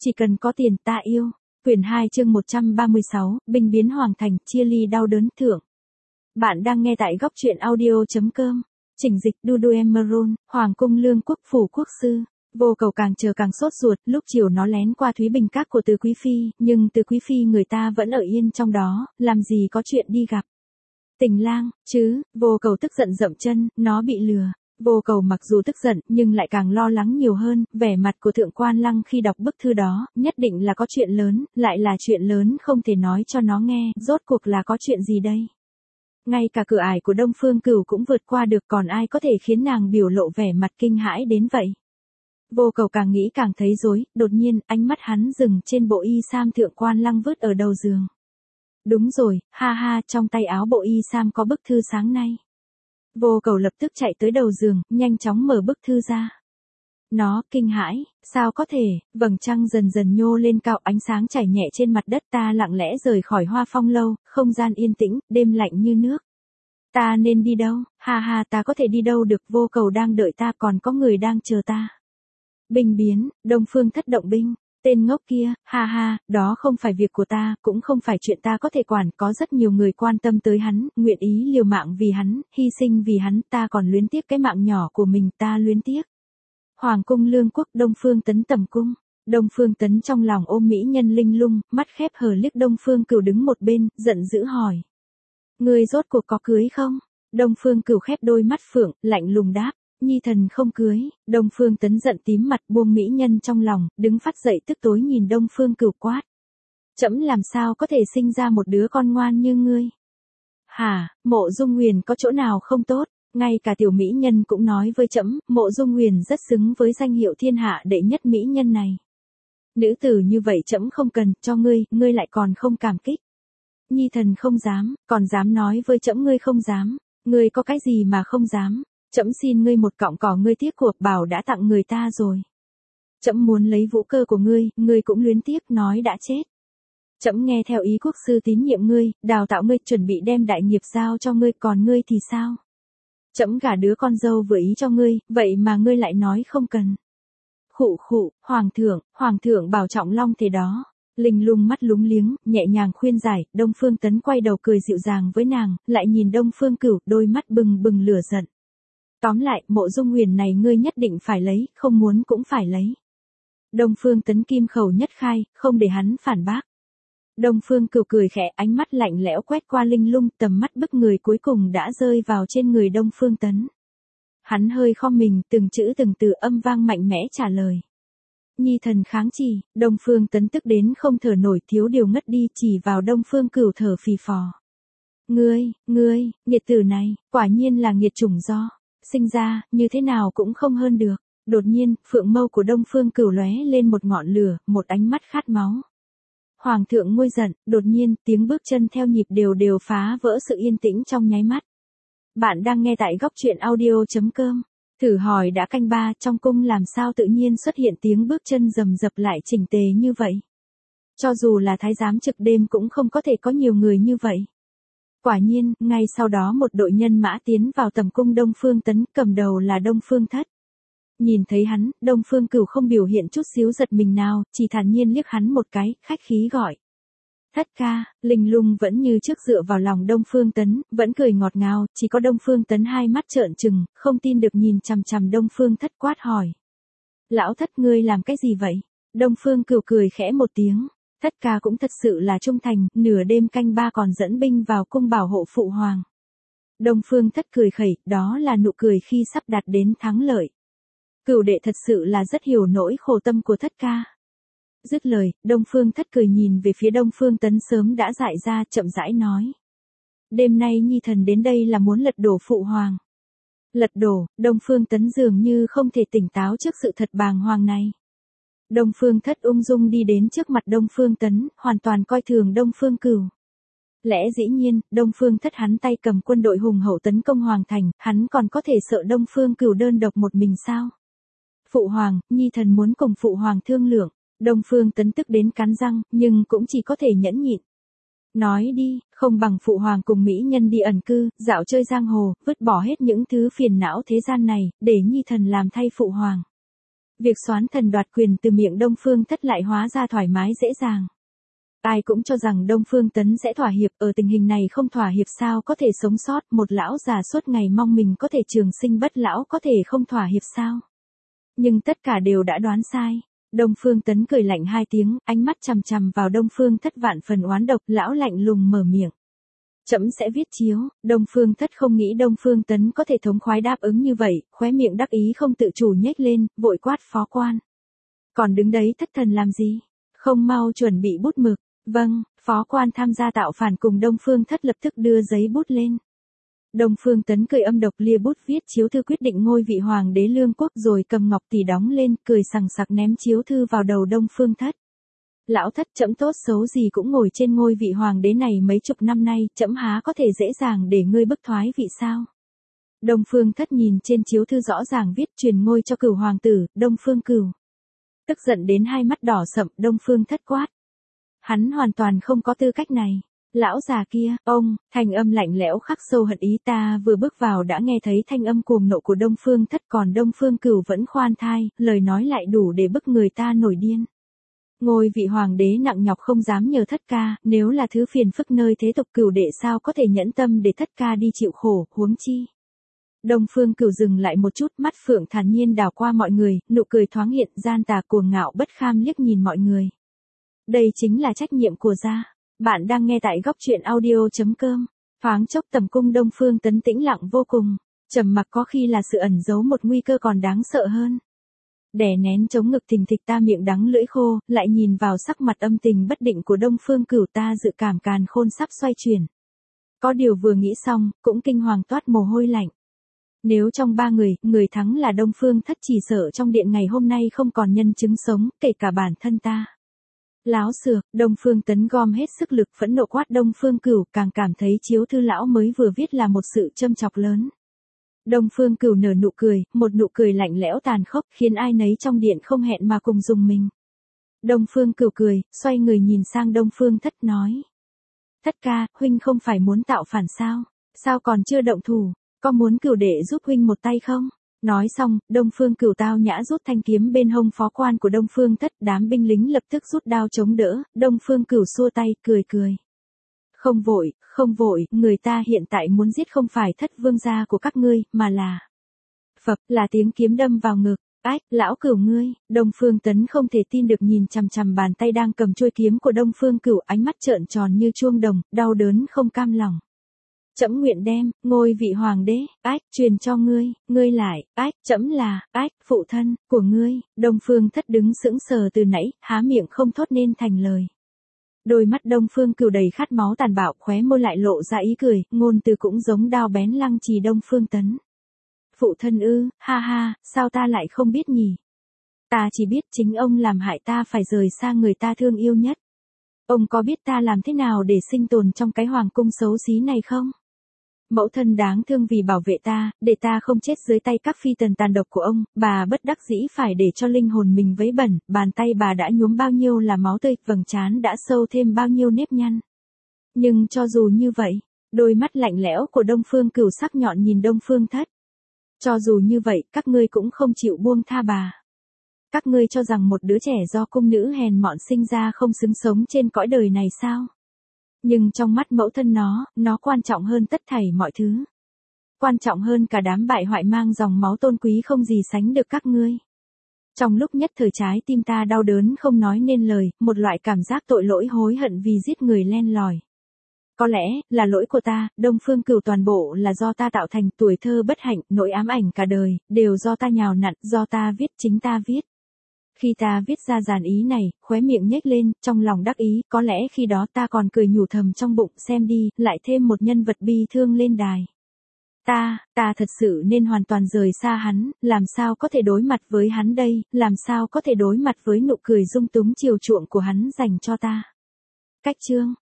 Chỉ cần có tiền ta yêu. Quyển 2 chương 136, binh biến hoàng thành, chia ly đau đớn thượng. Bạn đang nghe tại góc truyện audio.com. Chỉnh dịch Dudu Emerald, Hoàng cung Lương quốc phủ quốc sư. Vô Cầu càng chờ càng sốt ruột, lúc chiều nó lén qua Thúy Bình các của Từ Quý Phi, nhưng Từ Quý Phi người ta vẫn ở yên trong đó, làm gì có chuyện đi gặp. Tình lang, chứ, Vô Cầu tức giận dậm chân, nó bị lừa. Vô Cầu mặc dù tức giận, nhưng lại càng lo lắng nhiều hơn, vẻ mặt của Thượng Quan Lăng khi đọc bức thư đó, nhất định là có chuyện lớn, lại là chuyện lớn không thể nói cho nó nghe, rốt cuộc là có chuyện gì đây? Ngay cả cửa ải của Đông Phương Cửu cũng vượt qua được, còn ai có thể khiến nàng biểu lộ vẻ mặt kinh hãi đến vậy? Vô Cầu càng nghĩ càng thấy rối, đột nhiên, ánh mắt hắn dừng trên bộ y sam Thượng Quan Lăng vứt ở đầu giường. Đúng rồi, ha ha, trong tay áo bộ y sam có bức thư sáng nay. Vô Cầu lập tức chạy tới đầu giường, nhanh chóng mở bức thư ra. Nó kinh hãi, sao có thể, vầng trăng dần dần nhô lên cao, ánh sáng chảy nhẹ trên mặt đất, ta lặng lẽ rời khỏi Hoa Phong lâu, không gian yên tĩnh, đêm lạnh như nước. Ta nên đi đâu, ha ha, ta có thể đi đâu được, Vô Cầu đang đợi ta, còn có người đang chờ ta. Binh biến, Đông Phương thất động binh. Tên ngốc kia, ha ha, đó không phải việc của ta, cũng không phải chuyện ta có thể quản, có rất nhiều người quan tâm tới hắn, nguyện ý liều mạng vì hắn, hy sinh vì hắn, ta còn luyến tiếc cái mạng nhỏ của mình, ta luyến tiếc. Hoàng cung Lương quốc, Đông Phương Tấn tầm cung. Đông Phương Tấn trong lòng ôm mỹ nhân Linh Lung, mắt khép hờ liếc Đông Phương Cửu đứng một bên, giận dữ hỏi. Ngươi rốt cuộc có cưới không? Đông Phương Cửu khép đôi mắt phượng, lạnh lùng đáp. Nhi thần không cưới. Đông Phương Tấn giận tím mặt, buông mỹ nhân trong lòng, đứng phát dậy tức tối nhìn Đông Phương Cửu quát. Trẫm làm sao có thể sinh ra một đứa con ngoan như ngươi? Hả, Mộ Dung Nguyền có chỗ nào không tốt? Ngay cả tiểu mỹ nhân cũng nói với trẫm, Mộ Dung Nguyền rất xứng với danh hiệu thiên hạ đệ nhất mỹ nhân này. Nữ tử như vậy trẫm không cần, cho ngươi, ngươi lại còn không cảm kích. Nhi thần không dám, còn dám nói với trẫm ngươi không dám, ngươi có cái gì mà không dám? Trẫm xin ngươi một cọng cỏ, ngươi tiếc của bảo đã tặng người ta rồi. Trẫm muốn lấy vũ cơ của ngươi cũng luyến tiếc, nói đã chết. Trẫm nghe theo ý quốc sư tín nhiệm ngươi, đào tạo ngươi, chuẩn bị đem đại nghiệp giao cho ngươi, còn ngươi thì sao? Trẫm gả đứa con dâu vừa ý cho ngươi, vậy mà ngươi lại nói không cần. Khụ khụ, hoàng thượng bảo trọng long thế đó. Linh Lung mắt lúng liếng, nhẹ nhàng khuyên giải, Đông Phương Tấn quay đầu cười dịu dàng với nàng, lại nhìn Đông Phương Cửu, đôi mắt bừng bừng lửa giận. Tóm lại, Mộ Dung Nguyền này ngươi nhất định phải lấy, không muốn cũng phải lấy. Đông Phương Tấn kim khẩu nhất khai, không để hắn phản bác. Đông Phương Cửu cười khẽ, ánh mắt lạnh lẽo quét qua Linh Lung, tầm mắt bức người cuối cùng đã rơi vào trên người Đông Phương Tấn. Hắn hơi khom mình, từng chữ từng từ âm vang mạnh mẽ trả lời. Nhi thần kháng chỉ. Đông Phương Tấn tức đến không thở nổi, thiếu điều ngất đi, chỉ vào Đông Phương Cửu thở phì phò. Ngươi, nghiệt tử này, quả nhiên là nghiệt chủng do sinh ra, như thế nào cũng không hơn được. Đột nhiên, phượng mâu của Đông Phương Cửu lóe lên một ngọn lửa, một ánh mắt khát máu. Hoàng thượng ngôi giận, đột nhiên, tiếng bước chân theo nhịp đều đều phá vỡ sự yên tĩnh trong nháy mắt. Bạn đang nghe tại góc truyện audio.com. Thử hỏi đã canh 3, trong cung làm sao tự nhiên xuất hiện tiếng bước chân rầm rập lại chỉnh tề như vậy? Cho dù là thái giám trực đêm cũng không có thể có nhiều người như vậy. Quả nhiên, ngay sau đó một đội nhân mã tiến vào tầm cung Đông Phương Tấn, cầm đầu là Đông Phương Thất. Nhìn thấy hắn, Đông Phương Cửu không biểu hiện chút xíu giật mình nào, chỉ thản nhiên liếc hắn một cái, khách khí gọi. Thất ca. Linh Lung vẫn như trước dựa vào lòng Đông Phương Tấn, vẫn cười ngọt ngào, chỉ có Đông Phương Tấn hai mắt trợn trừng, không tin được nhìn chằm chằm Đông Phương Thất quát hỏi. Lão Thất, ngươi làm cái gì vậy? Đông Phương Cửu cười khẽ một tiếng. Thất ca cũng thật sự là trung thành, nửa đêm canh 3 còn dẫn binh vào cung bảo hộ phụ hoàng. Đông Phương Thất cười khẩy, đó là nụ cười khi sắp đạt đến thắng lợi. Cửu đệ thật sự là rất hiểu nỗi khổ tâm của Thất ca. Dứt lời, Đông Phương Thất cười nhìn về phía Đông Phương Tấn sớm đã dại ra, chậm rãi nói. Đêm nay nhi thần đến đây là muốn lật đổ phụ hoàng. Lật đổ. Đông Phương Tấn dường như không thể tỉnh táo trước sự thật bàng hoàng này. Đông Phương Thất ung dung đi đến trước mặt Đông Phương Tấn, hoàn toàn coi thường Đông Phương Cửu. Lẽ dĩ nhiên, Đông Phương Thất hắn tay cầm quân đội hùng hậu tấn công hoàng thành, hắn còn có thể sợ Đông Phương Cửu đơn độc một mình sao? Phụ hoàng, nhi thần muốn cùng phụ hoàng thương lượng. Đông Phương Tấn tức đến cắn răng, nhưng cũng chỉ có thể nhẫn nhịn. Nói đi, không bằng phụ hoàng cùng mỹ nhân đi ẩn cư, dạo chơi giang hồ, vứt bỏ hết những thứ phiền não thế gian này, để nhi thần làm thay phụ hoàng. Việc soán thần đoạt quyền từ miệng Đông Phương Thất lại hóa ra thoải mái dễ dàng. Ai cũng cho rằng Đông Phương Tấn sẽ thỏa hiệp, ở tình hình này không thỏa hiệp sao có thể sống sót, một lão già suốt ngày mong mình có thể trường sinh bất lão có thể không thỏa hiệp sao. Nhưng tất cả đều đã đoán sai. Đông Phương Tấn cười lạnh hai tiếng, ánh mắt chằm chằm vào Đông Phương Thất vạn phần oán độc, lão lạnh lùng mở miệng. Trẫm sẽ viết chiếu. Đông Phương Thất không nghĩ Đông Phương Tấn có thể thống khoái đáp ứng như vậy, khóe miệng đắc ý không tự chủ nhếch lên, vội quát phó quan. Còn đứng đấy thất thần làm gì? Không mau chuẩn bị bút mực. Vâng, phó quan tham gia tạo phản cùng Đông Phương Thất lập tức đưa giấy bút lên. Đông Phương Tấn cười âm độc lia bút viết chiếu thư quyết định ngôi vị hoàng đế lương quốc rồi cầm ngọc tỷ đóng lên, cười sằng sặc ném chiếu thư vào đầu Đông Phương Thất. Lão Thất, trẫm tốt xấu gì cũng ngồi trên ngôi vị hoàng đế này mấy chục năm nay, trẫm há có thể dễ dàng để ngươi bức thoái vị sao? Đông Phương Thất nhìn trên chiếu thư rõ ràng viết truyền ngôi cho Cửu hoàng tử, Đông Phương Cửu. Tức giận đến hai mắt đỏ sậm, Đông Phương Thất quát. Hắn hoàn toàn không có tư cách này. Lão già kia, ông, thanh âm lạnh lẽo khắc sâu hận ý, ta vừa bước vào đã nghe thấy thanh âm cuồng nộ của Đông Phương Thất, còn Đông Phương Cửu vẫn khoan thai, lời nói lại đủ để bức người ta nổi điên. Ngôi vị hoàng đế nặng nhọc không dám nhờ Thất ca, nếu là thứ phiền phức nơi thế tục Cửu đệ sao có thể nhẫn tâm để Thất ca đi chịu khổ, huống chi. Đông Phương Cửu dừng lại một chút, mắt phượng thản nhiên đảo qua mọi người, nụ cười thoáng hiện, gian tà cuồng ngạo bất kham liếc nhìn mọi người. Đây chính là trách nhiệm của gia. Bạn đang nghe tại góc truyện audio.com. Thoáng chốc tầm cung Đông Phương Tấn tĩnh lặng vô cùng, trầm mặc có khi là sự ẩn giấu một nguy cơ còn đáng sợ hơn. Đè nén chống ngực thình thịch ta miệng đắng lưỡi khô, lại nhìn vào sắc mặt âm tình bất định của Đông Phương Cửu ta dự cảm càn khôn sắp xoay chuyển. Có điều vừa nghĩ xong, cũng kinh hoàng toát mồ hôi lạnh. Nếu trong ba người, người thắng là Đông Phương Thất chỉ sợ trong điện ngày hôm nay không còn nhân chứng sống, kể cả bản thân ta. Láo xược, Đông Phương Tấn gom hết sức lực phẫn nộ quát Đông Phương Cửu, càng cảm thấy chiếu thư lão mới vừa viết là một sự châm chọc lớn. Đông Phương Cửu nở nụ cười, một nụ cười lạnh lẽo tàn khốc khiến ai nấy trong điện không hẹn mà cùng rùng mình. Đông Phương Cửu cười, xoay người nhìn sang Đông Phương Thất nói. Thất ca, huynh không phải muốn tạo phản sao? Sao còn chưa động thủ? Có muốn Cửu đệ giúp huynh một tay không? Nói xong, Đông Phương Cửu tao nhã rút thanh kiếm bên hông phó quan của Đông Phương Thất, đám binh lính lập tức rút đao chống đỡ, Đông Phương Cửu xua tay, cười cười. Không vội, người ta hiện tại muốn giết không phải Thất vương gia của các ngươi, mà là... Phập, là tiếng kiếm đâm vào ngực. Ách, lão Cửu ngươi, Đông Phương Tấn không thể tin được nhìn chằm chằm bàn tay đang cầm chuôi kiếm của Đông Phương Cửu, ánh mắt trợn tròn như chuông đồng, đau đớn không cam lòng. Trẫm nguyện đem ngôi vị hoàng đế, truyền cho ngươi lại, trẫm là, phụ thân của ngươi. Đông Phương Thất đứng sững sờ từ nãy, há miệng không thốt nên thành lời. Đôi mắt Đông Phương Cửu đầy khát máu tàn bạo, khóe môi lại lộ ra ý cười, ngôn từ cũng giống đao bén lăng trì Đông Phương Tấn. Phụ thân ư, ha ha, sao ta lại không biết nhỉ? Ta chỉ biết chính ông làm hại ta phải rời xa người ta thương yêu nhất. Ông có biết ta làm thế nào để sinh tồn trong cái hoàng cung xấu xí này không? Mẫu thân đáng thương vì bảo vệ ta, để ta không chết dưới tay các phi tần tàn độc của ông, bà bất đắc dĩ phải để cho linh hồn mình vấy bẩn, bàn tay bà đã nhuốm bao nhiêu là máu tươi, vầng trán đã sâu thêm bao nhiêu nếp nhăn. Nhưng cho dù như vậy, đôi mắt lạnh lẽo của Đông Phương Cửu sắc nhọn nhìn Đông Phương Thất. Cho dù như vậy, các ngươi cũng không chịu buông tha bà. Các ngươi cho rằng một đứa trẻ do cung nữ hèn mọn sinh ra không xứng sống trên cõi đời này sao? Nhưng trong mắt mẫu thân nó quan trọng hơn tất thảy mọi thứ. Quan trọng hơn cả đám bại hoại mang dòng máu tôn quý không gì sánh được các ngươi. Trong lúc nhất thời trái tim ta đau đớn không nói nên lời, một loại cảm giác tội lỗi hối hận vì giết người len lỏi. Có lẽ, là lỗi của ta, Đông Phương Cửu toàn bộ là do ta tạo thành, tuổi thơ bất hạnh, nỗi ám ảnh cả đời, đều do ta nhào nặn, do ta viết, chính ta viết. Khi ta viết ra dàn ý này, khóe miệng nhếch lên, trong lòng đắc ý, có lẽ khi đó ta còn cười nhủ thầm trong bụng, xem đi, lại thêm một nhân vật bi thương lên đài. Ta thật sự nên hoàn toàn rời xa hắn, làm sao có thể đối mặt với hắn đây, làm sao có thể đối mặt với nụ cười dung túng chiều chuộng của hắn dành cho ta. Cách chương